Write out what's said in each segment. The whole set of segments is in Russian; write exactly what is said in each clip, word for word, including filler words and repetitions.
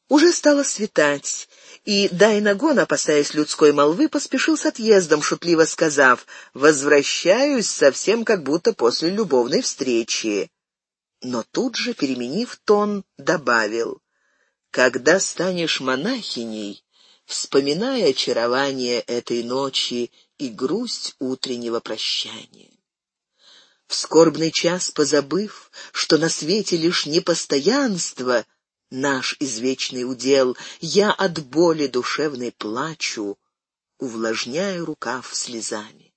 Уже стало светать, и Дайнагон, опасаясь людской молвы, поспешил с отъездом, шутливо сказав: «Возвращаюсь совсем как будто после любовной встречи». Но тут же, переменив тон, добавил: «Когда станешь монахиней, вспоминай очарование этой ночи и грусть утреннего прощания. В скорбный час, позабыв, что на свете лишь непостоянство — наш извечный удел, я от боли душевной плачу, увлажняю рукав слезами».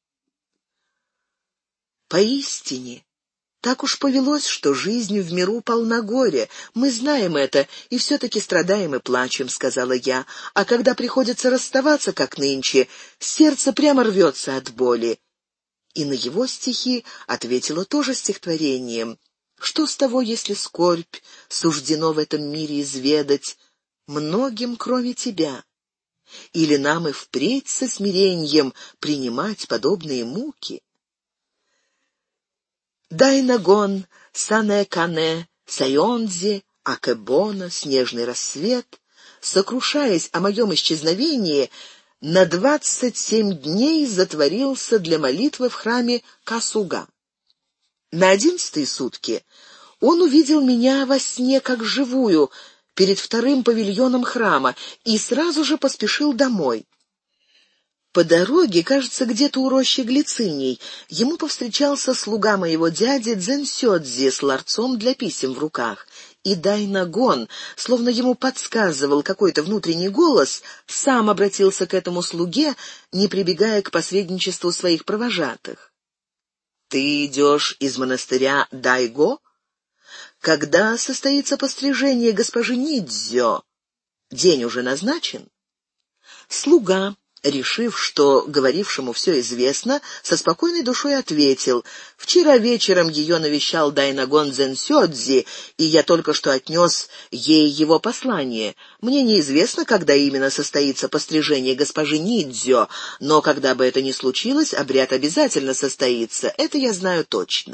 Поистине, так уж повелось, что жизнь в миру полна горя. Мы знаем это, и все-таки страдаем и плачем, — сказала я. А когда приходится расставаться, как нынче, сердце прямо рвется от боли. И на его стихи ответила тоже стихотворением: «Что с того, если скорбь суждено в этом мире изведать многим, кроме тебя? Или нам и впредь со смирением принимать подобные муки?» Дайнагон, Сане-Кане, Сайонзи, Акебона, снежный рассвет, сокрушаясь о моем исчезновении, на двадцать семь дней затворился для молитвы в храме Касуга. На одиннадцатые сутки он увидел меня во сне как живую перед вторым павильоном храма и сразу же поспешил домой. По дороге, кажется, где-то у рощи глициний, ему повстречался слуга моего дяди Дзенсёдзи с ларцом для писем в руках, и Дайнагон, словно ему подсказывал какой-то внутренний голос, сам обратился к этому слуге, не прибегая к посредничеству своих провожатых. «Ты идешь из монастыря Дайго? Когда состоится пострижение госпожи Нидзё? День уже назначен?» Слуга, решив, что говорившему все известно, со спокойной душой ответил: «Вчера вечером ее навещал Дайнагон Дзенсёдзи, и я только что отнес ей его послание. Мне неизвестно, когда именно состоится пострижение госпожи Нидзё, но когда бы это ни случилось, обряд обязательно состоится, это я знаю точно».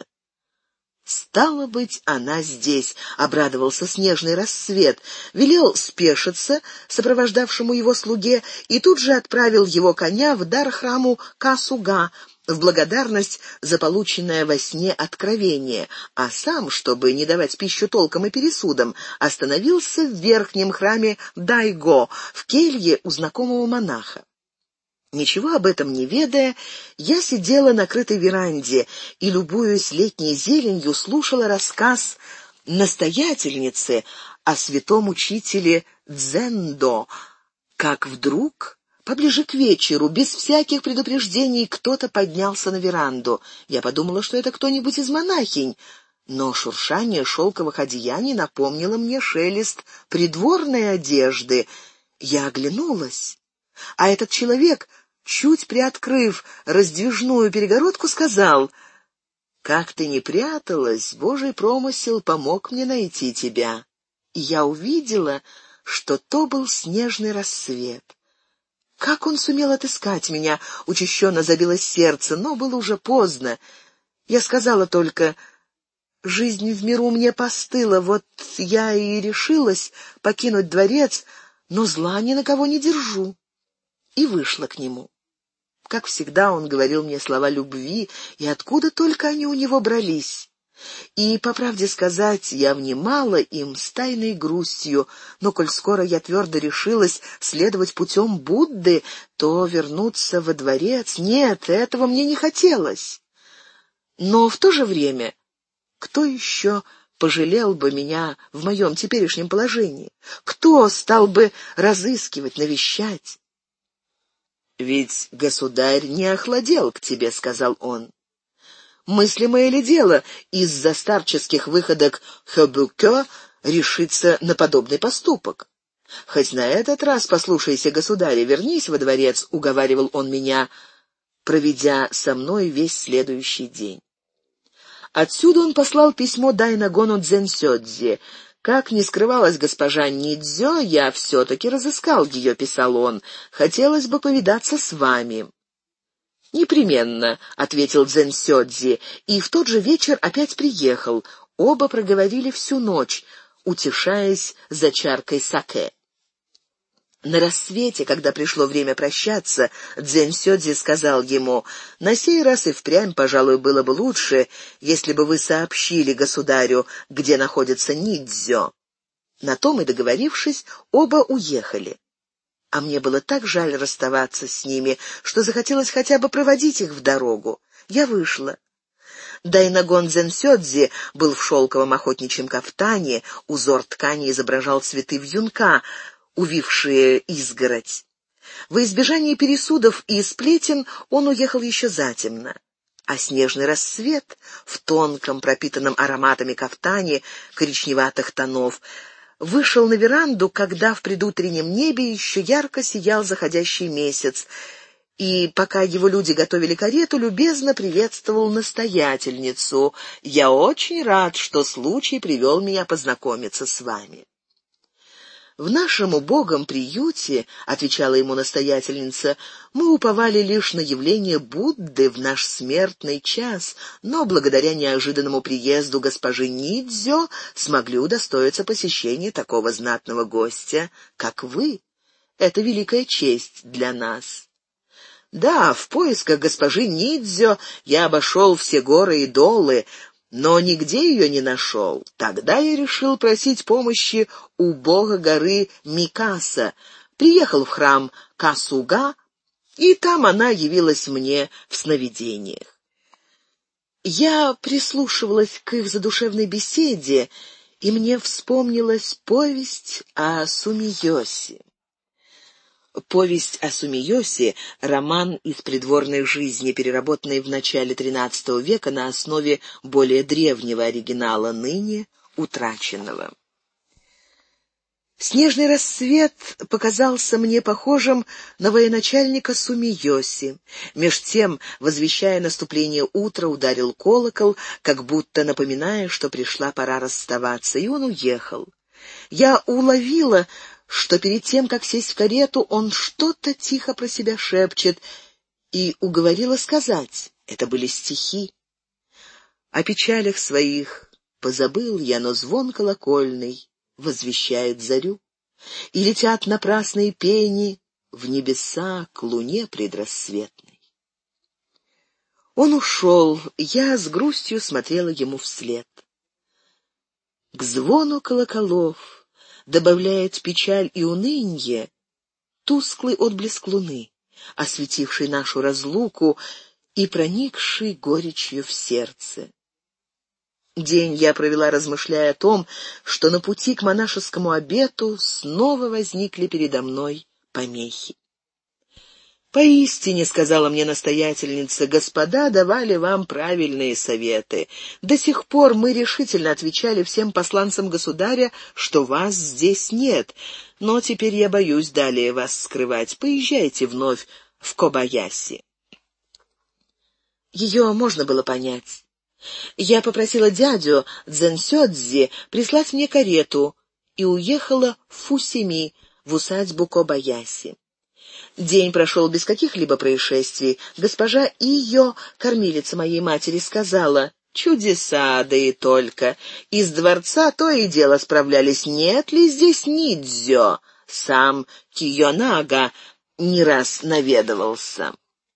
«Стало быть, она здесь», — обрадовался снежный рассвет, велел спешиться сопровождавшему его слуге и тут же отправил его коня в дар храму Касуга в благодарность за полученное во сне откровение, а сам, чтобы не давать пищу толкам и пересудам, остановился в верхнем храме Дайго, в келье у знакомого монаха. Ничего об этом не ведая, я сидела на крытой веранде и, любуясь летней зеленью, слушала рассказ настоятельницы о святом учителе Дзендо, как вдруг, поближе к вечеру, без всяких предупреждений, кто-то поднялся на веранду. Я подумала, что это кто-нибудь из монахинь, но шуршание шелковых одеяний напомнило мне шелест придворной одежды. Я оглянулась, а этот человек, чуть приоткрыв раздвижную перегородку, сказал: «Как ты ни пряталась, Божий промысел помог мне найти тебя». И я увидела, что то был снежный рассвет. Как он сумел отыскать меня, учащенно забилось сердце, но было уже поздно. Я сказала только: «Жизнь в миру мне постыла, вот я и решилась покинуть дворец, но зла ни на кого не держу». И вышла к нему. Как всегда, он говорил мне слова любви, и откуда только они у него брались. И, по правде сказать, я внимала им с тайной грустью, но коль скоро я твердо решилась следовать путем Будды, то вернуться во дворец — нет, этого мне не хотелось. Но в то же время, кто еще пожалел бы меня в моем теперешнем положении? Кто стал бы разыскивать, навещать? «Ведь государь не охладел к тебе», — сказал он. «Мыслимое ли дело из-за старческих выходок Хэбукё решиться на подобный поступок? Хоть на этот раз послушайся государя, вернись во дворец», — уговаривал он меня, проведя со мной весь следующий день. Отсюда он послал письмо Дайнагону Дзенсёдзи. «Как ни скрывалась госпожа Нидзё, я все-таки разыскал ее», — писал он. «Хотелось бы повидаться с вами». «Непременно», — ответил Дзенсёдзи, и в тот же вечер опять приехал. Оба проговорили всю ночь, утешаясь за чаркой саке. На рассвете, когда пришло время прощаться, Дзен-Сёдзи сказал ему: «На сей раз и впрямь, пожалуй, было бы лучше, если бы вы сообщили государю, где находится Нидзё». На том и договорившись, оба уехали. А мне было так жаль расставаться с ними, что захотелось хотя бы проводить их в дорогу. Я вышла. Дайнагон Дзен-Сёдзи был в шелковом охотничьем кафтане, узор ткани изображал цветы вьюнка, увившие изгородь. Во избежание пересудов и сплетен он уехал еще затемно. А снежный рассвет в тонком, пропитанном ароматами кафтане коричневатых тонов вышел на веранду, когда в предутреннем небе еще ярко сиял заходящий месяц, и, пока его люди готовили карету, любезно приветствовал настоятельницу: «Я очень рад, что случай привел меня познакомиться с вами». «В нашем убогом приюте, — отвечала ему настоятельница, — мы уповали лишь на явление Будды в наш смертный час, но благодаря неожиданному приезду госпожи Нидзё смогли удостоиться посещения такого знатного гостя, как вы. Это великая честь для нас». Да, в поисках госпожи Нидзё я обошел все горы и долы, но нигде ее не нашел. Тогда я решил просить помощи у бога горы Микаса, приехал в храм Касуга, и там она явилась мне в сновидениях. Я прислушивалась к их задушевной беседе, и мне вспомнилась повесть о Сумиёсе. Повесть о Сумиёсе — роман из придворной жизни, переработанный в начале тринадцатого века на основе более древнего оригинала, ныне утраченного. Снежный рассвет показался мне похожим на военачальника Сумиёси. Меж тем, возвещая наступление утра, ударил колокол, как будто напоминая, что пришла пора расставаться, и он уехал. Я уловила, что перед тем, как сесть в карету, он что-то тихо про себя шепчет, и уговорила сказать. Это были стихи. О печалях своих позабыл я, но звон колокольный возвещает зарю, и летят напрасные пени в небеса к луне предрассветной. Он ушел, я с грустью смотрела ему вслед. К звону колоколов добавляет печаль и унынье тусклый отблеск луны, осветивший нашу разлуку и проникший горечью в сердце. День я провела, размышляя о том, что на пути к монашескому обету снова возникли передо мной помехи. «Поистине, — сказала мне настоятельница, — господа давали вам правильные советы. До сих пор мы решительно отвечали всем посланцам государя, что вас здесь нет, но теперь я боюсь далее вас скрывать. Поезжайте вновь в Кобаяси». Ее можно было понять. Я попросила дядю Дзен-Сёдзи прислать мне карету и уехала в Фусими, в усадьбу Кобаяси. День прошел без каких-либо происшествий. Госпожа Иё, кормилица моей матери, сказала: «Чудеса, да и только. Из дворца то и дело справлялись, нет ли здесь Нидзё. Сам Киёнага не раз наведывался».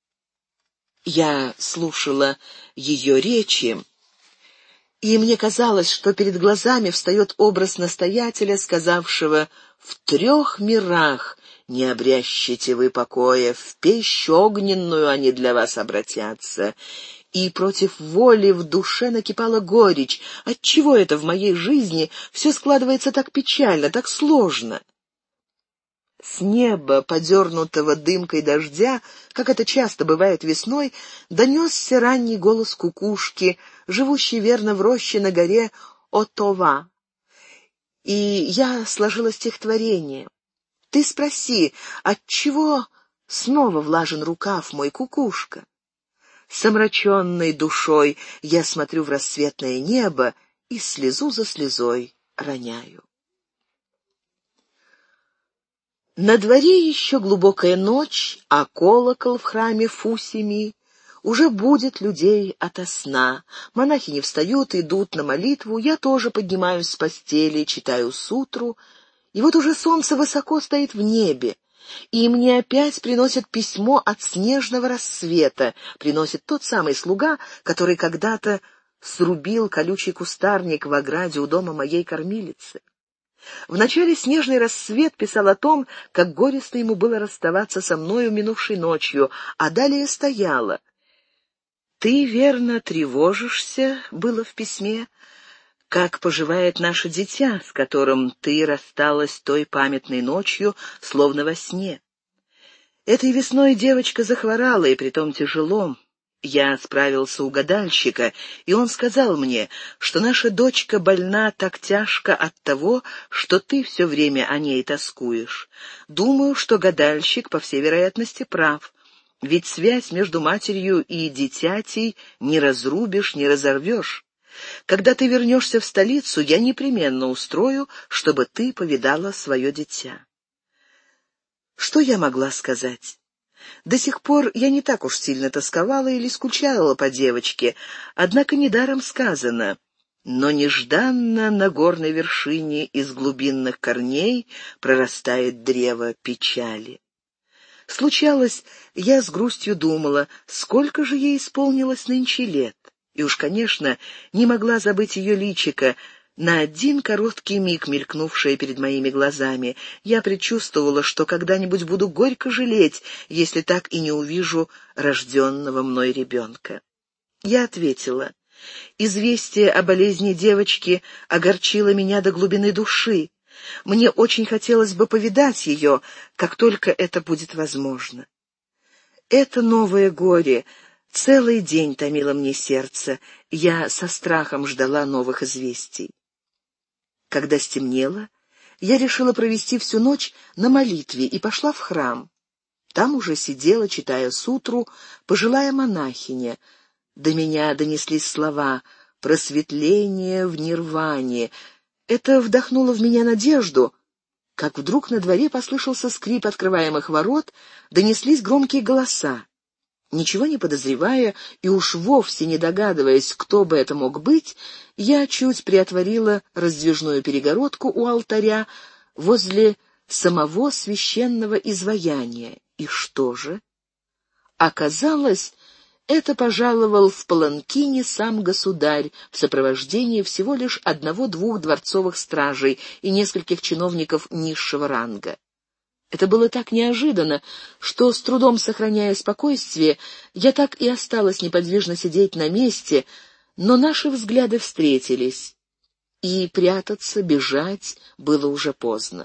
Я слушала ее речи, и мне казалось, что перед глазами встает образ настоятеля, сказавшего: «В трех мирах не обрящите вы покоя, в пещь огненную они для вас обратятся». И против воли в душе накипала горечь. Отчего это в моей жизни все складывается так печально, так сложно? С неба, подернутого дымкой дождя, как это часто бывает весной, донесся ранний голос кукушки, живущей верно в роще на горе Отова. И я сложила стихотворение. Ты спроси, отчего снова влажен рукав мой, кукушка? С омраченной душой я смотрю в рассветное небо и слезу за слезой роняю. На дворе еще глубокая ночь, а колокол в храме Фусими уже будит людей ото сна. Монахи не встают, идут на молитву, я тоже поднимаюсь с постели, читаю сутру И вот уже солнце высоко стоит в небе, и мне опять приносят письмо от снежного рассвета, приносит тот самый слуга, который когда-то срубил колючий кустарник в ограде у дома моей кормилицы. Вначале снежный рассвет писал о том, как горестно ему было расставаться со мною минувшей ночью, а далее стояло: «Ты, верно, тревожишься», — было в письме, «как поживает наше дитя, с которым ты рассталась той памятной ночью, словно во сне. Этой весной девочка захворала, и притом тяжело. Я справился у гадальщика, и он сказал мне, что наша дочка больна так тяжко от того, что ты все время о ней тоскуешь. Думаю, что гадальщик, по всей вероятности, прав, ведь связь между матерью и дитятей не разрубишь, не разорвешь. Когда ты вернешься в столицу, я непременно устрою, чтобы ты повидала свое дитя». Что я могла сказать? До сих пор я не так уж сильно тосковала или скучала по девочке, однако недаром сказано: «Но нежданно на горной вершине из глубинных корней прорастает древо печали». Случалось, я с грустью думала, сколько же ей исполнилось нынче лет, и уж, конечно, не могла забыть ее личико, на один короткий миг мелькнувшее перед моими глазами. Я предчувствовала, что когда-нибудь буду горько жалеть, если так и не увижу рожденного мной ребенка. Я ответила: «Известие о болезни девочки огорчило меня до глубины души. Мне очень хотелось бы повидать ее, как только это будет возможно». Это новое горе целый день томило мне сердце, я со страхом ждала новых известий. Когда стемнело, я решила провести всю ночь на молитве и пошла в храм. Там уже сидела, читая сутру, пожилая монахиня. До меня донеслись слова «просветление в нирване». Это вдохнуло в меня надежду, как вдруг на дворе послышался скрип открываемых ворот, донеслись громкие голоса. Ничего не подозревая и уж вовсе не догадываясь, кто бы это мог быть, я чуть приотворила раздвижную перегородку у алтаря возле самого священного изваяния. И что же? Оказалось, это пожаловал в паланкине сам государь в сопровождении всего лишь одного-двух дворцовых стражей и нескольких чиновников низшего ранга. Это было так неожиданно, что, с трудом сохраняя спокойствие, я так и осталась неподвижно сидеть на месте, но наши взгляды встретились, и прятаться, бежать было уже поздно.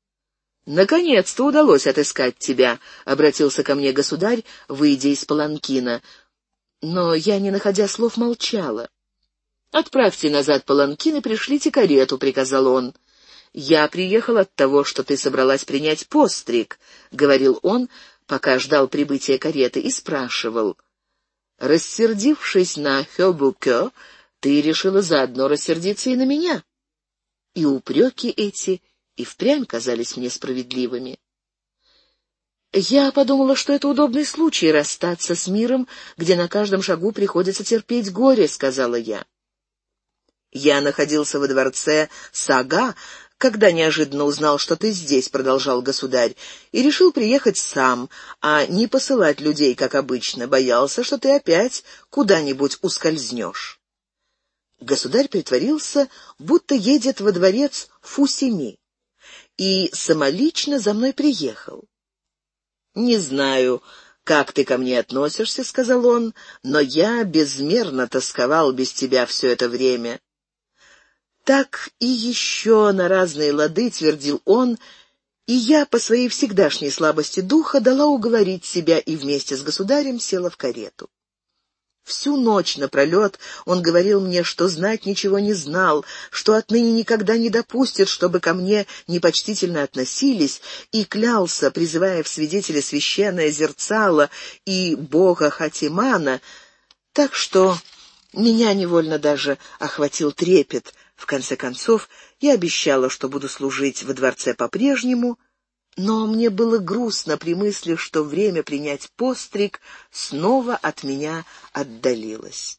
«Наконец-то удалось отыскать тебя», — обратился ко мне государь, выйдя из паланкина. Но я, не находя слов, молчала. «Отправьте назад паланкин и пришлите карету», — приказал он. «Я приехал от того, что ты собралась принять постриг», — говорил он, пока ждал прибытия кареты, и спрашивал: «Рассердившись на Хёбукё, ты решила заодно рассердиться и на меня?» И упреки эти и впрямь казались мне справедливыми. Я подумала, что это удобный случай расстаться с миром, где на каждом шагу приходится терпеть горе, — сказала я. «Я находился во дворце Сага, когда неожиданно узнал, что ты здесь», — продолжал государь, «и решил приехать сам, а не посылать людей, как обычно, боялся, что ты опять куда-нибудь ускользнешь». Государь притворился, будто едет во дворец Фусими, и самолично за мной приехал. «Не знаю, как ты ко мне относишься, — сказал он, — но я безмерно тосковал без тебя все это время». Так и еще на разные лады твердил он, и я по своей всегдашней слабости духа дала уговорить себя и вместе с государем села в карету. Всю ночь напролет он говорил мне, что знать ничего не знал, что отныне никогда не допустит, чтобы ко мне непочтительно относились, и клялся, призывая в свидетели священное зерцало и бога Хатимана, так что меня невольно даже охватил трепет. В конце концов, я обещала, что буду служить во дворце по-прежнему, но мне было грустно при мысли, что время принять постриг снова от меня отдалилось.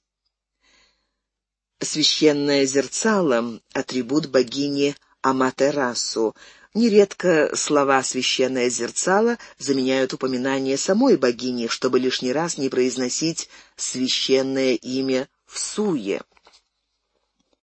Священное зерцало — атрибут богини Аматерасу, Нередко слова «священное зерцало» заменяют упоминание самой богини, чтобы лишний раз не произносить священное имя в суе.